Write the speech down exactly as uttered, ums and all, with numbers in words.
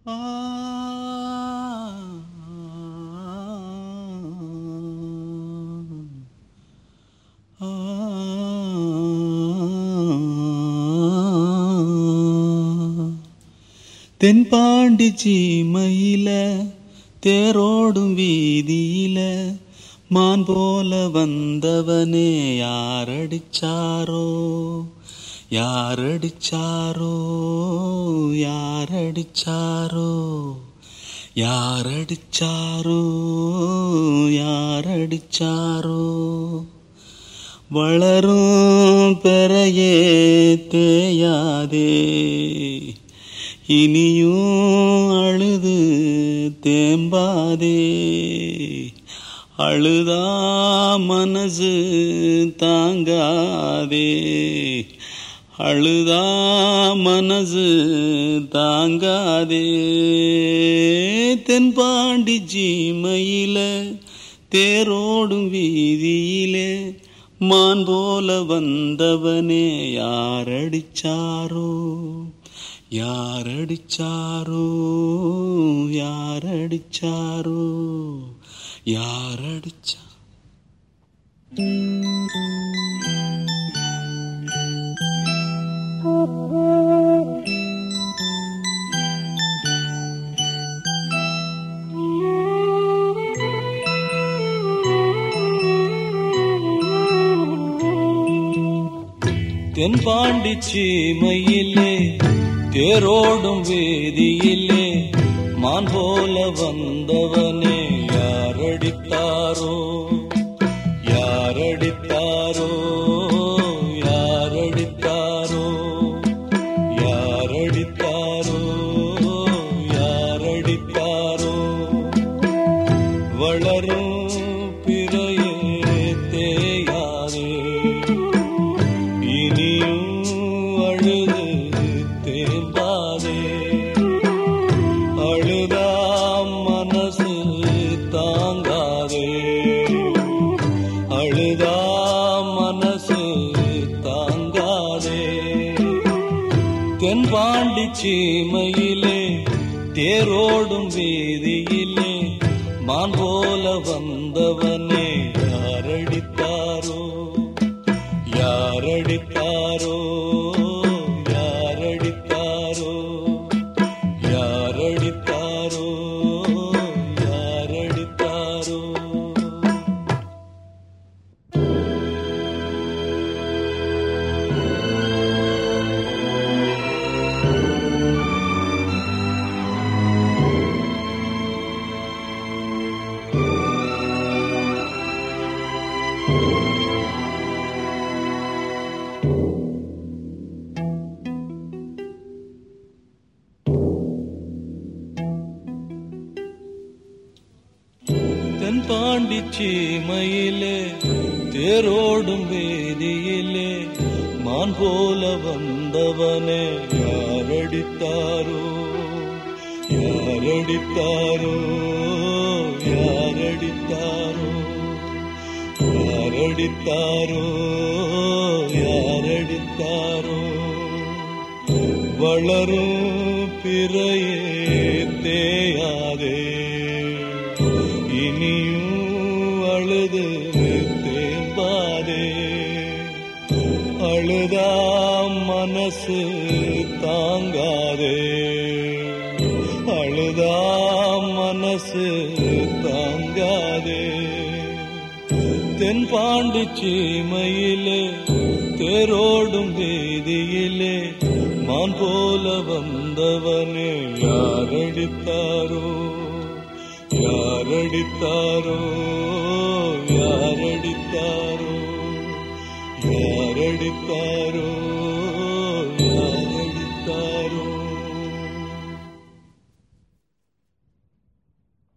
ஆ ஆ தென்பாண்டி சீமையில தேரோடும் வீதியில மான் போல வந்தவனே யாரடிச்சாரோ யாரடிச்சாரோ யாரடிச்சாரோ யாரடிச்சாரோ யாரடிச்சாரோ வளரும் பெறையே தேயாதே இனியும் அழுது தேம்பாதே அழுதா மனசு தாங்காதே அழுதா மனசு தாங்காதே தென்பாண்டி சீமையில தேரோடும் வீதியிலே மான் போல வந்தவனே யாரடிச்சாரோ யாரடிச்சாரோ யாரடிச்சாரோ யாரடிச்சா தென்பாண்டி சீமையிலே தேரோடும் வேதியிலே மான் போல வந்தவனே யாரடித்தாரோ யாரடித்தாரோ யாரடித்தாரோ யாரடித்தாரோ யாரடித்தாரோ வளரும் பிறையே தேயாதே இனியும் அழுது தேம்பாதே அழுதா மனசு தாங்காதே அழுதா மனசு தாங்காதே தென்பாண்டி சீமையிலே தேரோடும் வீதியிலே மான் போல வந்தவனே யாரடித்தாரோ யாரடித்தாரோ யாரடித்தாரோ யாரடித்தாரோ யாரடித்தாரோ தென்பாண்டி சீமையிலே தேரோடும் வேதியிலே மான் போல வந்தவனே யாரடித்தாரோ யாரடித்தாரோ யாரடித்தாரோ யாரடித்தாரோ யாரடித்தாரோ வளரும் பிறையே தேயாதே இனியும் அழுது தேம்பாதே அழுதா மனசு தாங்காதே அழுதா மனசு தாங்காதே தென்பாண்டி சீமையிலே தேரோடும் வீதியிலே மான் போல வந்தவனே யாரடித்தாரோ யாரடித்தாரோ யாரடித்தாரோ யாரடித்தாரோ